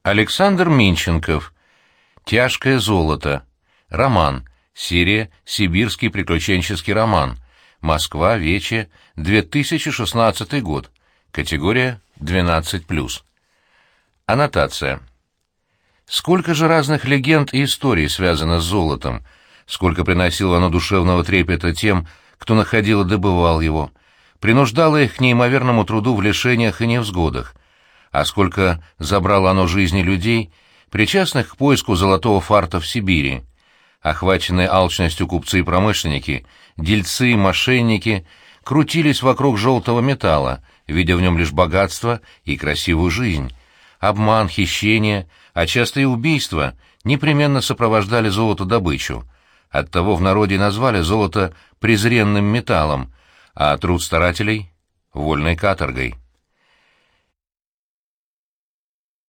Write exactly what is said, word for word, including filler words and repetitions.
Александр Минченков. «Тяжкое золото». Роман. Серия «Сибирский приключенческий роман». Москва, Вече, две тысячи шестнадцатый год. Категория двенадцать плюс. Аннотация. Сколько же разных легенд и историй связано с золотом, сколько приносило оно душевного трепета тем, кто находил и добывал его, принуждало их к неимоверному труду в лишениях и невзгодах, а сколько забрало оно жизни людей, причастных к поиску золотого фарта в Сибири. Охваченные алчностью купцы и промышленники, дельцы и мошенники крутились вокруг желтого металла, видя в нем лишь богатство и красивую жизнь. Обман, хищение, а часто и убийства непременно сопровождали золотодобычу. Оттого в народе назвали золото презренным металлом, а труд старателей — вольной каторгой.